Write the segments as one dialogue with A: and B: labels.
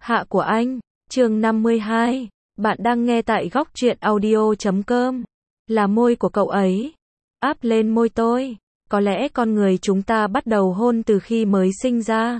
A: Hạ của anh, chương 52. Bạn đang nghe tại góc truyện audio.com. Là môi của cậu ấy. Áp lên môi tôi. Có lẽ con người chúng ta bắt đầu hôn từ khi mới sinh ra.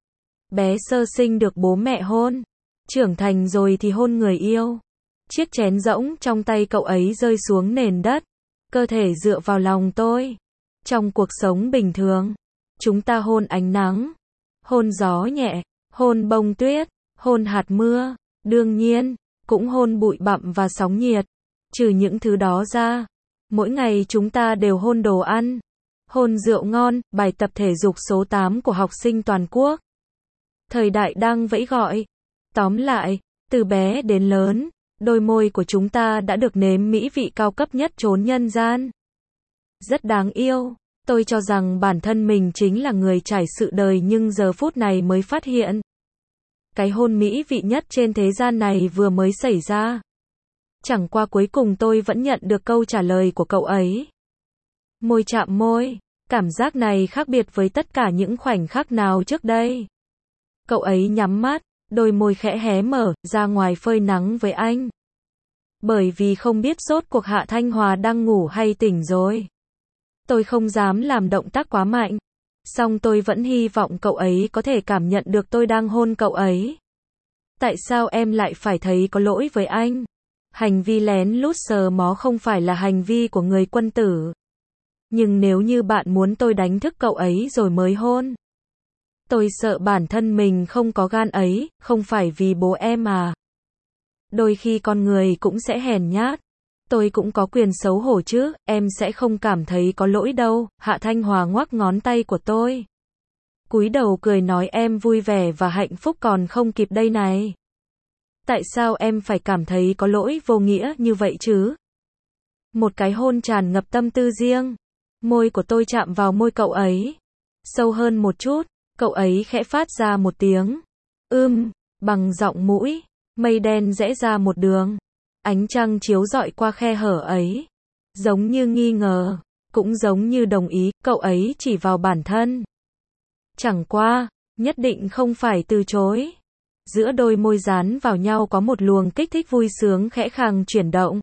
A: Bé sơ sinh được bố mẹ hôn. Trưởng thành rồi thì hôn người yêu. Chiếc chén rỗng trong tay cậu ấy rơi xuống nền đất. Cơ thể dựa vào lòng tôi. Trong cuộc sống bình thường, chúng ta hôn ánh nắng, hôn gió nhẹ, hôn bông tuyết, hôn hạt mưa, đương nhiên, cũng hôn bụi bặm và sóng nhiệt. Trừ những thứ đó ra, mỗi ngày chúng ta đều hôn đồ ăn, hôn rượu ngon, bài tập thể dục số 8 của học sinh toàn quốc. Thời đại đang vẫy gọi. Tóm lại, từ bé đến lớn, đôi môi của chúng ta đã được nếm mỹ vị cao cấp nhất chốn nhân gian. Rất đáng yêu. Tôi cho rằng bản thân mình chính là người trải sự đời nhưng giờ phút này mới phát hiện. Cái hôn mỹ vị nhất trên thế gian này vừa mới xảy ra. Chẳng qua cuối cùng tôi vẫn nhận được câu trả lời của cậu ấy. Môi chạm môi. Cảm giác này khác biệt với tất cả những khoảnh khắc nào trước đây. Cậu ấy nhắm mắt, đôi môi khẽ hé mở, ra ngoài phơi nắng với anh. Bởi vì không biết rốt cuộc Hạ Thanh Hòa đang ngủ hay tỉnh rồi. Tôi không dám làm động tác quá mạnh. Song tôi vẫn hy vọng cậu ấy có thể cảm nhận được tôi đang hôn cậu ấy. Tại sao em lại phải thấy có lỗi với anh? Hành vi lén lút sờ mó không phải là hành vi của người quân tử. Nhưng nếu như bạn muốn tôi đánh thức cậu ấy rồi mới hôn. Tôi sợ bản thân mình không có gan ấy, không phải vì bố em à. Đôi khi con người cũng sẽ hèn nhát. Tôi cũng có quyền xấu hổ chứ, em sẽ không cảm thấy có lỗi đâu. Hạ Thanh Hòa ngoắc ngón tay của tôi. Cúi đầu cười nói em vui vẻ và hạnh phúc còn không kịp đây này. Tại sao em phải cảm thấy có lỗi vô nghĩa như vậy chứ? Một cái hôn tràn ngập tâm tư riêng. Môi của tôi chạm vào môi cậu ấy. Sâu hơn một chút, cậu ấy khẽ phát ra một tiếng. Bằng giọng mũi. Mây đen rẽ ra một đường. Ánh trăng chiếu rọi qua khe hở ấy. Giống như nghi ngờ, cũng giống như đồng ý, cậu ấy chỉ vào bản thân. Chẳng qua, nhất định không phải từ chối. Giữa đôi môi dán vào nhau có một luồng kích thích vui sướng khẽ khàng chuyển động.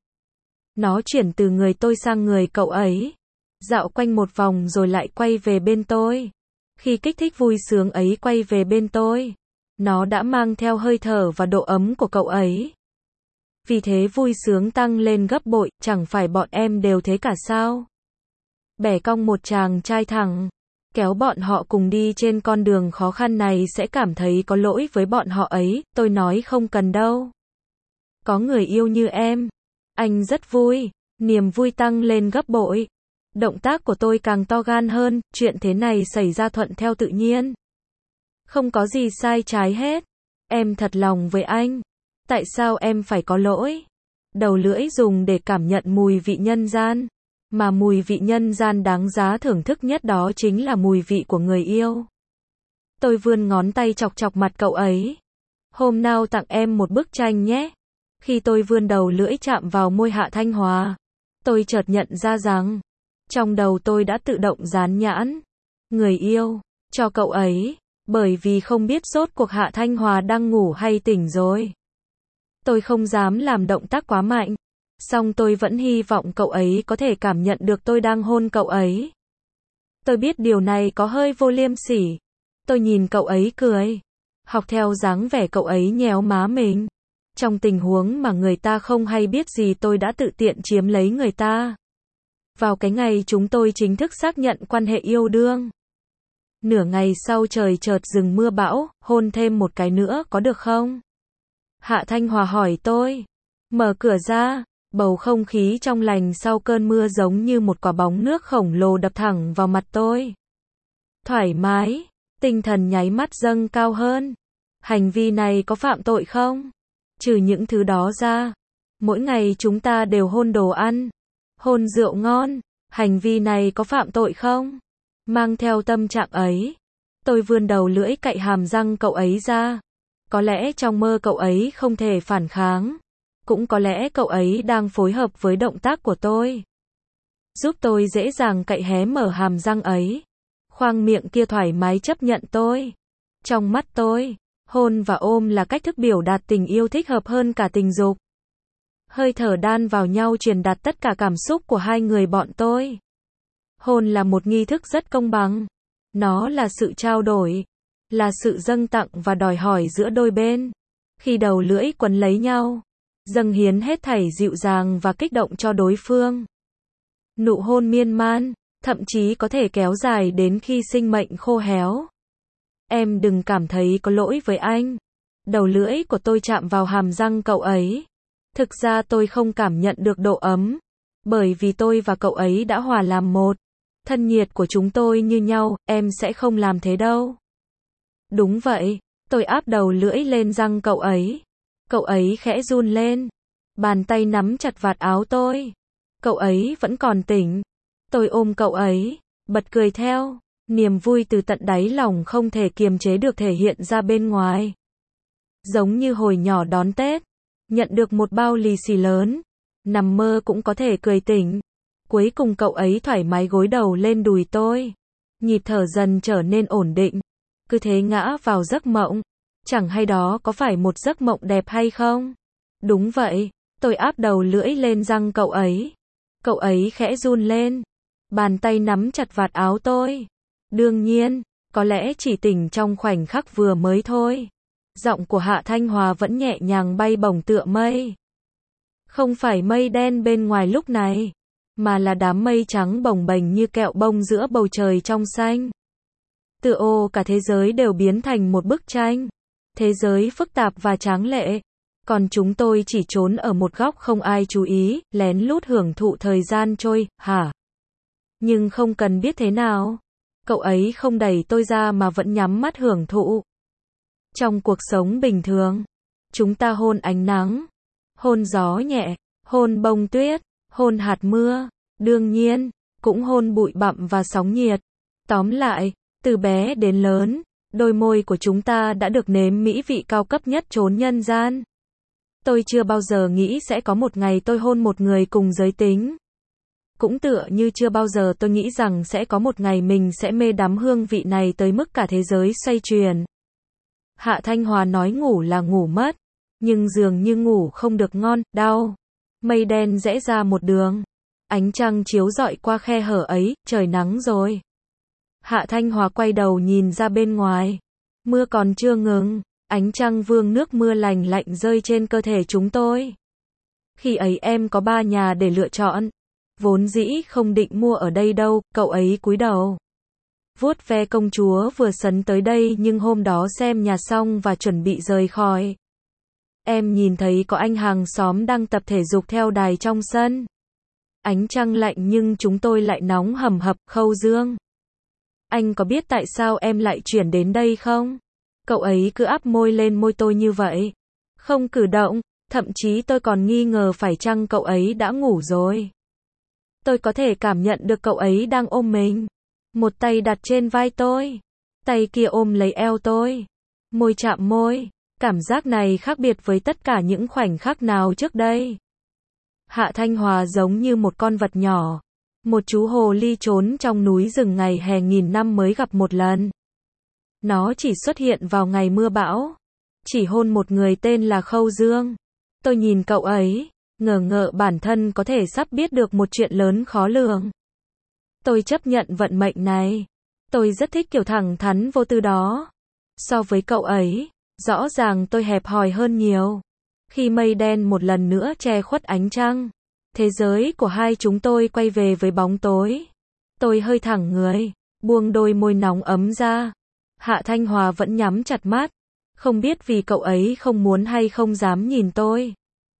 A: Nó chuyển từ người tôi sang người cậu ấy. Dạo quanh một vòng rồi lại quay về bên tôi. Khi kích thích vui sướng ấy quay về bên tôi, nó đã mang theo hơi thở và độ ấm của cậu ấy. Vì thế vui sướng tăng lên gấp bội, chẳng phải bọn em đều thế cả sao? Bẻ cong một chàng trai thẳng, kéo bọn họ cùng đi trên con đường khó khăn này sẽ cảm thấy có lỗi với bọn họ ấy, tôi nói không cần đâu. Có người yêu như em, anh rất vui, niềm vui tăng lên gấp bội. Động tác của tôi càng to gan hơn, chuyện thế này xảy ra thuận theo tự nhiên. Không có gì sai trái hết, em thật lòng với anh. Tại sao em phải có lỗi? Đầu lưỡi dùng để cảm nhận mùi vị nhân gian. Mà mùi vị nhân gian đáng giá thưởng thức nhất đó chính là mùi vị của người yêu. Tôi vươn ngón tay chọc chọc mặt cậu ấy. Hôm nào tặng em một bức tranh nhé. Khi tôi vươn đầu lưỡi chạm vào môi Hạ Thanh Hòa, tôi chợt nhận ra rằng, trong đầu tôi đã tự động dán nhãn. Người yêu, cho cậu ấy, bởi vì không biết rốt cuộc Hạ Thanh Hòa đang ngủ hay tỉnh rồi. Tôi không dám làm động tác quá mạnh. Song tôi vẫn hy vọng cậu ấy có thể cảm nhận được tôi đang hôn cậu ấy. Tôi biết điều này có hơi vô liêm sỉ. Tôi nhìn cậu ấy cười. Học theo dáng vẻ cậu ấy nhéo má mình. Trong tình huống mà người ta không hay biết gì tôi đã tự tiện chiếm lấy người ta. Vào cái ngày chúng tôi chính thức xác nhận quan hệ yêu đương. Nửa ngày sau trời chợt dừng mưa bão, hôn thêm một cái nữa có được không? Hạ Thanh Hòa hỏi tôi. Mở cửa ra, bầu không khí trong lành sau cơn mưa giống như một quả bóng nước khổng lồ đập thẳng vào mặt tôi. Thoải mái, tinh thần nháy mắt dâng cao hơn. Hành vi này có phạm tội không? Trừ những thứ đó ra, mỗi ngày chúng ta đều hôn đồ ăn, hôn rượu ngon. Hành vi này có phạm tội không? Mang theo tâm trạng ấy, tôi vươn đầu lưỡi cạy hàm răng cậu ấy ra. Có lẽ trong mơ cậu ấy không thể phản kháng. Cũng có lẽ cậu ấy đang phối hợp với động tác của tôi. Giúp tôi dễ dàng cạy hé mở hàm răng ấy. Khoang miệng kia thoải mái chấp nhận tôi. Trong mắt tôi, Hôn và ôm là cách thức biểu đạt tình yêu thích hợp hơn cả tình dục. Hơi thở đan vào nhau truyền đạt tất cả cảm xúc của hai người bọn tôi. Hôn là một nghi thức rất công bằng. Nó là sự trao đổi, là sự dâng tặng và đòi hỏi giữa đôi bên. Khi đầu lưỡi quấn lấy nhau, dâng hiến hết thảy dịu dàng và kích động cho đối phương. Nụ hôn miên man, thậm chí có thể kéo dài đến khi sinh mệnh khô héo. Em đừng cảm thấy có lỗi với anh. Đầu lưỡi của tôi chạm vào hàm răng cậu ấy. Thực ra tôi không cảm nhận được độ ấm, bởi vì tôi và cậu ấy đã hòa làm một. Thân nhiệt của chúng tôi như nhau, em sẽ không làm thế đâu. Đúng vậy, tôi áp đầu lưỡi lên răng cậu ấy. Cậu ấy khẽ run lên. Bàn tay nắm chặt vạt áo tôi. Cậu ấy vẫn còn tỉnh. Tôi ôm cậu ấy, bật cười theo. Niềm vui từ tận đáy lòng không thể kiềm chế được thể hiện ra bên ngoài. Giống như hồi nhỏ đón Tết, nhận được một bao lì xì lớn, nằm mơ cũng có thể cười tỉnh. Cuối cùng cậu ấy thoải mái gối đầu lên đùi tôi. Nhịp thở dần trở nên ổn định. Cứ thế ngã vào giấc mộng. Chẳng hay đó có phải một giấc mộng đẹp hay không? Đúng vậy, tôi áp đầu lưỡi lên răng cậu ấy. Cậu ấy khẽ run lên. Bàn tay nắm chặt vạt áo tôi. Đương nhiên, có lẽ chỉ tỉnh trong khoảnh khắc vừa mới thôi. Giọng của Hạ Thanh Hòa vẫn nhẹ nhàng bay bổng tựa mây. Không phải mây đen bên ngoài lúc này, mà là đám mây trắng bồng bềnh như kẹo bông giữa bầu trời trong xanh. Tựa ô cả thế giới đều biến thành một bức tranh. Thế giới phức tạp và tráng lệ. Còn chúng tôi chỉ trốn ở một góc không ai chú ý, lén lút hưởng thụ thời gian trôi, hả? Nhưng không cần biết thế nào. Cậu ấy không đẩy tôi ra mà vẫn nhắm mắt hưởng thụ. Trong cuộc sống bình thường, chúng ta hôn ánh nắng, hôn gió nhẹ, hôn bông tuyết, hôn hạt mưa, đương nhiên, cũng hôn bụi bặm và sóng nhiệt. Tóm lại, từ bé đến lớn, đôi môi của chúng ta đã được nếm mỹ vị cao cấp nhất chốn nhân gian. Tôi chưa bao giờ nghĩ sẽ có một ngày tôi hôn một người cùng giới tính. Cũng tựa như chưa bao giờ tôi nghĩ rằng sẽ có một ngày mình sẽ mê đắm hương vị này tới mức cả thế giới xoay chuyển. Hạ Thanh Hòa nói ngủ là ngủ mất, nhưng dường như ngủ không được ngon, đau. Mây đen rẽ ra một đường. Ánh trăng chiếu rọi qua khe hở ấy, trời nắng rồi. Hạ Thanh Hòa quay đầu nhìn ra bên ngoài. Mưa còn chưa ngừng, ánh trăng vương nước mưa lành lạnh rơi trên cơ thể chúng tôi. Khi ấy em có 3 nhà để lựa chọn. Vốn dĩ không định mua ở đây đâu, cậu ấy cúi đầu. Vuốt ve công chúa vừa sấn tới đây nhưng hôm đó xem nhà xong và chuẩn bị rời khỏi. Em nhìn thấy có anh hàng xóm đang tập thể dục theo đài trong sân. Ánh trăng lạnh nhưng chúng tôi lại nóng hầm hập, Khâu Dương. Anh có biết tại sao em lại chuyển đến đây không? Cậu ấy cứ áp môi lên môi tôi như vậy. Không cử động, thậm chí tôi còn nghi ngờ phải chăng cậu ấy đã ngủ rồi. Tôi có thể cảm nhận được cậu ấy đang ôm mình. Một tay đặt trên vai tôi. Tay kia ôm lấy eo tôi. Môi chạm môi. Cảm giác này khác biệt với tất cả những khoảnh khắc nào trước đây. Hạ Thanh Hòa giống như một con vật nhỏ. Một chú hồ ly trốn trong núi rừng ngày hè nghìn năm mới gặp một lần. Nó chỉ xuất hiện vào ngày mưa bão. Chỉ hôn một người tên là Khâu Dương. Tôi nhìn cậu ấy, ngờ ngợ bản thân có thể sắp biết được một chuyện lớn khó lường. Tôi chấp nhận vận mệnh này. Tôi rất thích kiểu thẳng thắn vô tư đó. So với cậu ấy, rõ ràng tôi hẹp hòi hơn nhiều. Khi mây đen một lần nữa che khuất ánh trăng, thế giới của hai chúng tôi quay về với bóng tối. Tôi hơi thẳng người, buông đôi môi nóng ấm ra. Hạ Thanh Hòa vẫn nhắm chặt mắt. Không biết vì cậu ấy không muốn hay không dám nhìn tôi.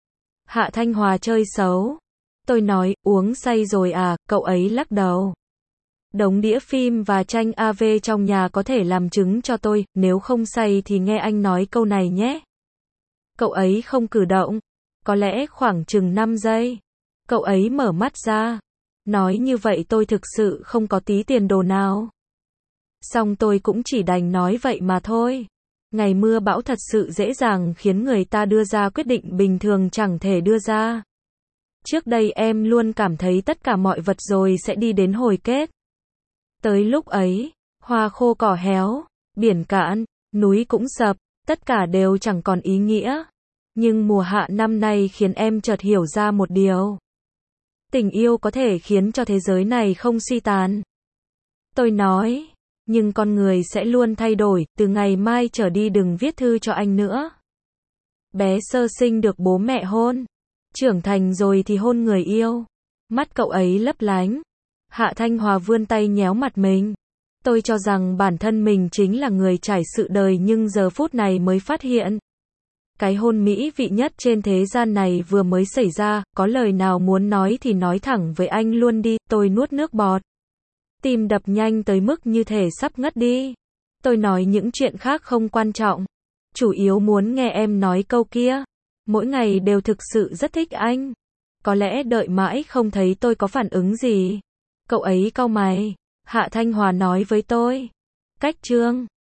A: Hạ Thanh Hòa chơi xấu. Tôi nói, uống say rồi à, cậu ấy lắc đầu. Đống đĩa phim và tranh AV trong nhà có thể làm chứng cho tôi, nếu không say thì nghe anh nói câu này nhé. Cậu ấy không cử động. Có lẽ khoảng chừng 5 giây. Cậu ấy mở mắt ra. Nói như vậy tôi thực sự không có tí tiền đồ nào. Xong tôi cũng chỉ đành nói vậy mà thôi. Ngày mưa bão thật sự dễ dàng khiến người ta đưa ra quyết định bình thường chẳng thể đưa ra. Trước đây em luôn cảm thấy tất cả mọi vật rồi sẽ đi đến hồi kết. Tới lúc ấy, hoa khô cỏ héo, biển cạn, núi cũng sập, Tất cả đều chẳng còn ý nghĩa. Nhưng mùa hạ năm nay khiến em chợt hiểu ra một điều. Tình yêu có thể khiến cho thế giới này không suy tàn. Tôi nói, nhưng con người sẽ luôn thay đổi, từ ngày mai trở đi đừng viết thư cho anh nữa. Bé sơ sinh được bố mẹ hôn, trưởng thành rồi thì hôn người yêu. Mắt cậu ấy lấp lánh. Hạ Thanh Hòa vươn tay nhéo mặt mình. Tôi cho rằng bản thân mình chính là người trải sự đời nhưng giờ phút này mới phát hiện. Cái hôn mỹ vị nhất trên thế gian này vừa mới xảy ra, có lời nào muốn nói thì nói thẳng với anh luôn đi, tôi nuốt nước bọt. Tim đập nhanh tới mức như thể sắp ngất đi. Tôi nói những chuyện khác không quan trọng. Chủ yếu muốn nghe em nói câu kia. Mỗi ngày đều thực sự rất thích anh. Có lẽ đợi mãi không thấy tôi có phản ứng gì. Cậu ấy cau mày. Hạ Thanh Hòa nói với tôi. Cách chương